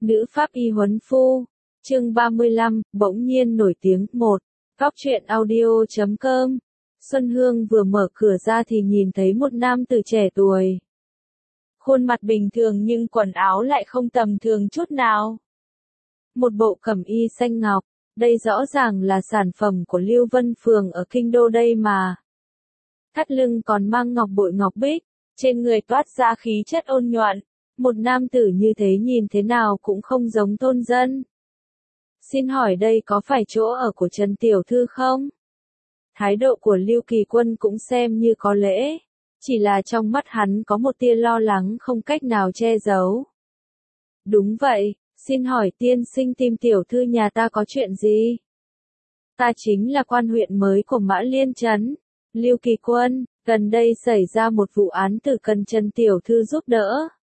Nữ pháp y huấn phu. Chương 35, bỗng nhiên nổi tiếng. 1. Góc truyện audio.com. Xuân Hương vừa mở cửa ra thì nhìn thấy một nam tử trẻ tuổi. Khuôn mặt bình thường nhưng quần áo lại không tầm thường chút nào. Một bộ cẩm y xanh ngọc, đây rõ ràng là sản phẩm của Lưu Vân Phường ở Kinh Đô đây mà. Thắt lưng còn mang ngọc bội ngọc bích, trên người toát ra khí chất ôn nhuận. Một nam tử như thế nhìn thế nào cũng không giống thôn dân. Xin hỏi đây có phải chỗ ở của Trần Tiểu Thư không? Thái độ của Lưu Kỳ Quân cũng xem như có lễ, chỉ là trong mắt hắn có một tia lo lắng không cách nào che giấu. Đúng vậy, xin hỏi tiên sinh tìm Tiểu Thư nhà ta có chuyện gì? Ta chính là quan huyện mới của Mã Liên Trấn, Lưu Kỳ Quân, gần đây xảy ra một vụ án tử cần Trần Tiểu Thư giúp đỡ.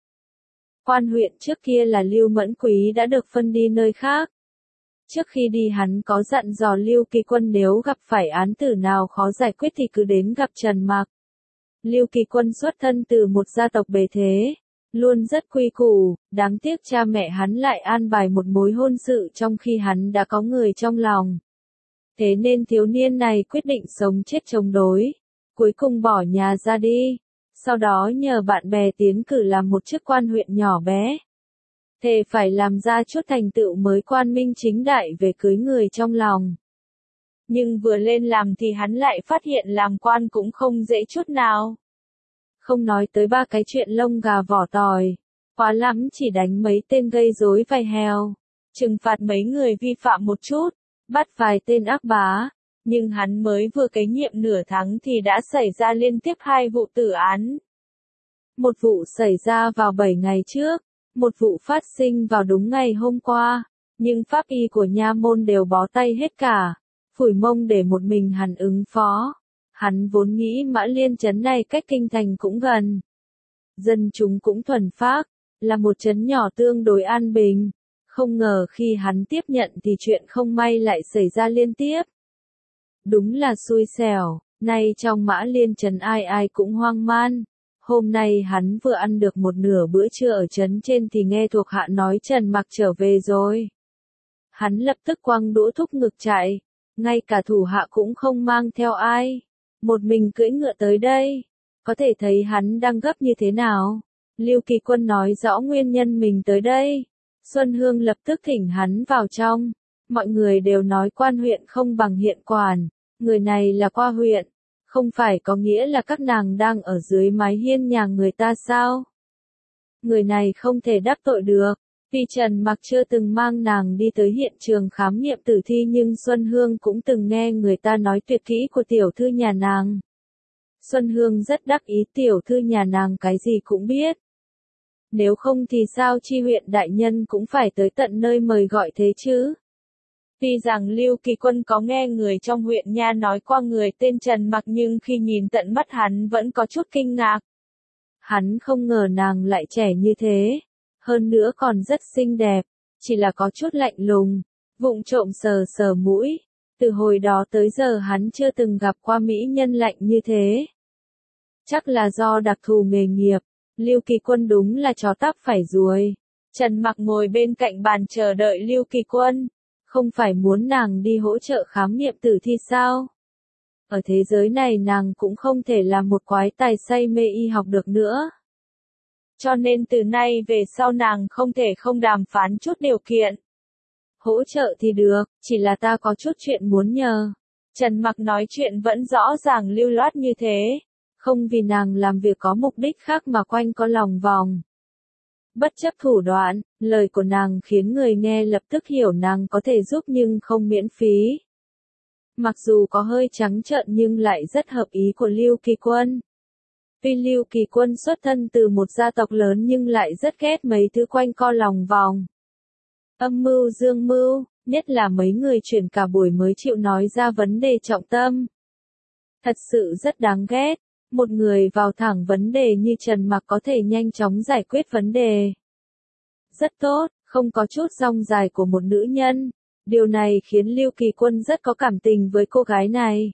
Quan huyện trước kia là Lưu Mẫn Quý đã được phân đi nơi khác. Trước khi đi hắn có dặn dò Lưu Kỳ Quân nếu gặp phải án tử nào khó giải quyết thì cứ đến gặp Trần Mặc. Lưu Kỳ Quân xuất thân từ một gia tộc bề thế, luôn rất quy củ, đáng tiếc cha mẹ hắn lại an bài một mối hôn sự trong khi hắn đã có người trong lòng. Thế nên thiếu niên này quyết định sống chết chống đối, cuối cùng bỏ nhà ra đi, sau đó nhờ bạn bè tiến cử làm một chức quan huyện nhỏ bé. Thề phải làm ra chút thành tựu mới quang minh chính đại về cưới người trong lòng. Nhưng vừa lên làm thì hắn lại phát hiện làm quan cũng không dễ chút nào. Không nói tới ba cái chuyện lông gà vỏ tỏi, quá lắm chỉ đánh mấy tên gây rối vầy hèo, trừng phạt mấy người vi phạm một chút, bắt vài tên ác bá. Nhưng hắn mới vừa kế nhiệm nửa tháng thì đã xảy ra liên tiếp 2 vụ tử án. Một vụ xảy ra vào 7 ngày trước, một vụ phát sinh vào đúng ngày hôm qua, nhưng pháp y của nha môn đều bó tay hết cả, phủi mông để một mình hắn ứng phó. Hắn vốn nghĩ Mã Liên Trấn này cách kinh thành cũng gần, dân chúng cũng thuần phác, là một trấn nhỏ tương đối an bình. Không ngờ khi hắn tiếp nhận thì chuyện không may lại xảy ra liên tiếp. Đúng là xui xẻo, nay trong Mã Liên Trấn ai ai cũng hoang man. Hôm nay hắn vừa ăn được một nửa bữa trưa ở trấn trên thì nghe thuộc hạ nói Trần Mặc trở về rồi. Hắn lập tức quăng đũa thúc ngực chạy, ngay cả thủ hạ cũng không mang theo ai, một mình cưỡi ngựa tới đây. Có thể thấy hắn đang gấp như thế nào. Lưu Kỳ Quân nói rõ nguyên nhân mình tới đây. Xuân Hương lập tức thỉnh hắn vào trong. Mọi người đều nói quan huyện không bằng hiện quản, người này là qua huyện. Không phải có nghĩa là các nàng đang ở dưới mái hiên nhà người ta sao? Người này không thể đắc tội được, vì Trần Mặc chưa từng mang nàng đi tới hiện trường khám nghiệm tử thi nhưng Xuân Hương cũng từng nghe người ta nói tuyệt kỹ của tiểu thư nhà nàng. Xuân Hương rất đắc ý tiểu thư nhà nàng cái gì cũng biết. Nếu không thì sao chi huyện đại nhân cũng phải tới tận nơi mời gọi thế chứ? Tuy rằng Lưu Kỳ Quân có nghe người trong huyện nha nói qua người tên Trần Mặc nhưng khi nhìn tận mắt hắn vẫn có chút kinh ngạc. Hắn không ngờ nàng lại trẻ như thế, hơn nữa còn rất xinh đẹp, chỉ là có chút lạnh lùng, vụng trộm sờ sờ mũi. Từ hồi đó tới giờ hắn chưa từng gặp qua mỹ nhân lạnh như thế. Chắc là do đặc thù nghề nghiệp, Lưu Kỳ Quân đúng là chó táp phải ruồi. Trần Mặc ngồi bên cạnh bàn chờ đợi Lưu Kỳ Quân. Không phải muốn nàng đi hỗ trợ khám nghiệm tử thi sao? Ở thế giới này nàng cũng không thể làm một quái tài say mê y học được nữa. Cho nên từ nay về sau nàng không thể không đàm phán chút điều kiện. Hỗ trợ thì được, chỉ là ta có chút chuyện muốn nhờ. Trần Mặc nói chuyện vẫn rõ ràng lưu loát như thế. Không vì nàng làm việc có mục đích khác mà quanh co lòng vòng. Bất chấp thủ đoạn, lời của nàng khiến người nghe lập tức hiểu nàng có thể giúp nhưng không miễn phí. Mặc dù có hơi trắng trợn nhưng lại rất hợp ý của Lưu Kỳ Quân. Tuy Lưu Kỳ Quân xuất thân từ một gia tộc lớn nhưng lại rất ghét mấy thứ quanh co lòng vòng. Âm mưu dương mưu, nhất là mấy người chuyển cả buổi mới chịu nói ra vấn đề trọng tâm. Thật sự rất đáng ghét. Một người vào thẳng vấn đề như Trần Mặc có thể nhanh chóng giải quyết vấn đề. Rất tốt, không có chút rong dài của một nữ nhân. Điều này khiến Lưu Kỳ Quân rất có cảm tình với cô gái này.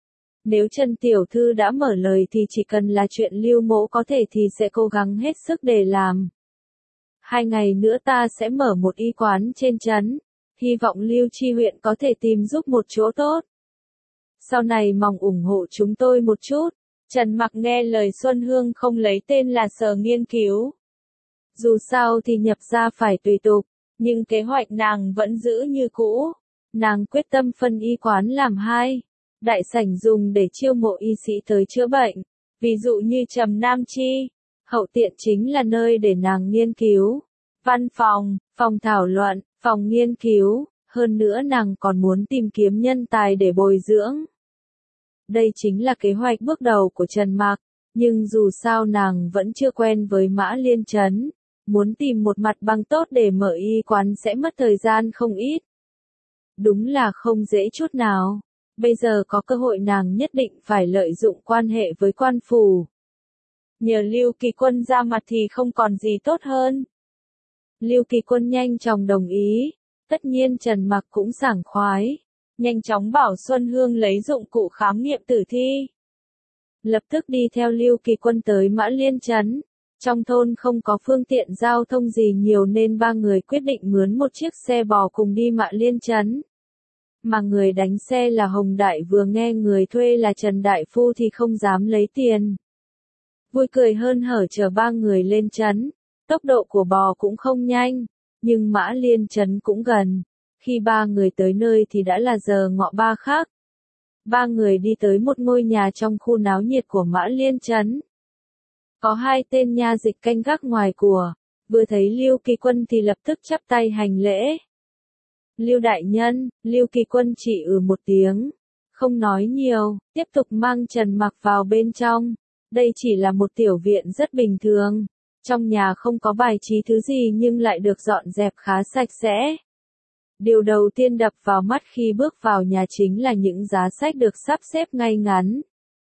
Nếu Trần Tiểu Thư đã mở lời thì chỉ cần là chuyện Lưu Mỗ có thể thì sẽ cố gắng hết sức để làm. 2 ngày nữa ta sẽ mở một y quán trên trấn, hy vọng Lưu Chi huyện có thể tìm giúp một chỗ tốt. Sau này mong ủng hộ chúng tôi một chút. Trần Mặc nghe lời Xuân Hương không lấy tên là Sở Nghiên cứu. Dù sao thì nhập gia phải tùy tục, nhưng kế hoạch nàng vẫn giữ như cũ. Nàng quyết tâm phân y quán làm 2. Đại sảnh dùng để chiêu mộ y sĩ tới chữa bệnh, ví dụ như Trầm Nam Chi. Hậu tiện chính là nơi để nàng nghiên cứu. Văn phòng, phòng thảo luận, phòng nghiên cứu, hơn nữa nàng còn muốn tìm kiếm nhân tài để bồi dưỡng. Đây chính là kế hoạch bước đầu của Trần Mặc, nhưng dù sao nàng vẫn chưa quen với Mã Liên Trấn, muốn tìm một mặt bằng tốt để mở y quán sẽ mất thời gian không ít. Đúng là không dễ chút nào, bây giờ có cơ hội nàng nhất định phải lợi dụng quan hệ với quan phủ. Nhờ Lưu Kỳ Quân ra mặt thì không còn gì tốt hơn. Lưu Kỳ Quân nhanh chóng đồng ý, tất nhiên Trần Mặc cũng sảng khoái. Nhanh chóng bảo Xuân Hương lấy dụng cụ khám nghiệm tử thi. Lập tức đi theo Lưu Kỳ Quân tới Mã Liên Trấn. Trong thôn không có phương tiện giao thông gì nhiều nên 3 người quyết định mướn một chiếc xe bò cùng đi Mã Liên Trấn. Mà người đánh xe là Hồng Đại vừa nghe người thuê là Trần Đại Phu thì không dám lấy tiền. Vui cười hơn hở chở 3 người lên trấn. Tốc độ của bò cũng không nhanh, nhưng Mã Liên Trấn cũng gần. Khi 3 người tới nơi thì đã là giờ ngọ 3 khắc. 3 người đi tới một ngôi nhà trong khu náo nhiệt của Mã Liên Trấn. Có 2 tên nha dịch canh gác ngoài của, vừa thấy Lưu Kỳ Quân thì lập tức chắp tay hành lễ. Lưu đại nhân, Lưu Kỳ Quân chỉ một tiếng, không nói nhiều, tiếp tục mang Trần Mặc vào bên trong. Đây chỉ là một tiểu viện rất bình thường, trong nhà không có bài trí thứ gì nhưng lại được dọn dẹp khá sạch sẽ. Điều đầu tiên đập vào mắt khi bước vào nhà chính là những giá sách được sắp xếp ngay ngắn.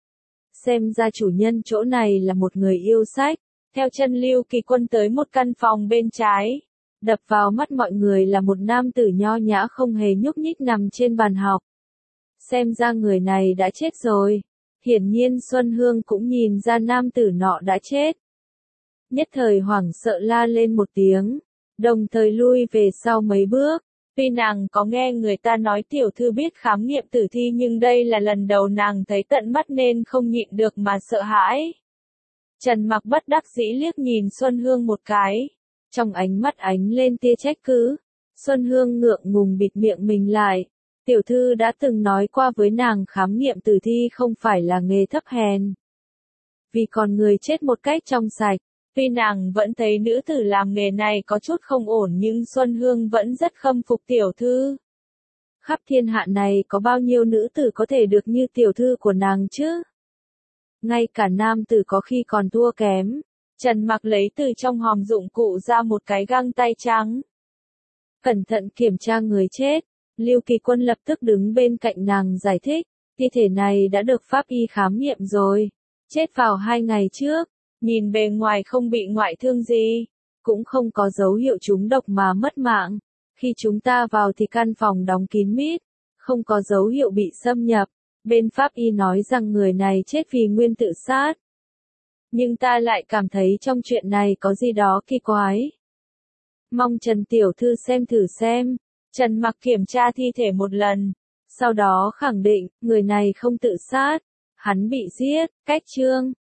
Xem ra chủ nhân chỗ này là một người yêu sách. Theo chân Lưu Kỳ Quân tới một căn phòng bên trái. Đập vào mắt mọi người là một nam tử nho nhã không hề nhúc nhích nằm trên bàn học. Xem ra người này đã chết rồi. Hiển nhiên Xuân Hương cũng nhìn ra nam tử nọ đã chết. Nhất thời hoảng sợ la lên một tiếng, đồng thời lui về sau mấy bước. Tuy nàng có nghe người ta nói tiểu thư biết khám nghiệm tử thi nhưng đây là lần đầu nàng thấy tận mắt nên không nhịn được mà sợ hãi. Trần Mặc bất đắc dĩ liếc nhìn Xuân Hương một cái. Trong ánh mắt ánh lên tia trách cứ. Xuân Hương ngượng ngùng bịt miệng mình lại. Tiểu thư đã từng nói qua với nàng khám nghiệm tử thi không phải là nghề thấp hèn. Vì còn người chết một cách trong sạch. Tuy nàng vẫn thấy nữ tử làm nghề này có chút không ổn nhưng Xuân Hương vẫn rất khâm phục tiểu thư. Khắp thiên hạ này có bao nhiêu nữ tử có thể được như tiểu thư của nàng chứ? Ngay cả nam tử có khi còn thua kém. Trần Mặc lấy từ trong hòm dụng cụ ra một cái găng tay trắng. Cẩn thận kiểm tra người chết. Lưu Kỳ Quân lập tức đứng bên cạnh nàng giải thích. Thi thể này đã được pháp y khám nghiệm rồi. Chết vào 2 ngày trước. Nhìn bề ngoài không bị ngoại thương gì, cũng không có dấu hiệu trúng độc mà mất mạng. Khi chúng ta vào thì căn phòng đóng kín mít, không có dấu hiệu bị xâm nhập. Bên pháp y nói rằng người này chết vì nguyên tự sát. Nhưng ta lại cảm thấy trong chuyện này có gì đó kỳ quái. Mong Trần tiểu thư xem thử xem. Trần Mặc kiểm tra thi thể một lần, sau đó khẳng định người này không tự sát, hắn bị giết. Cách chương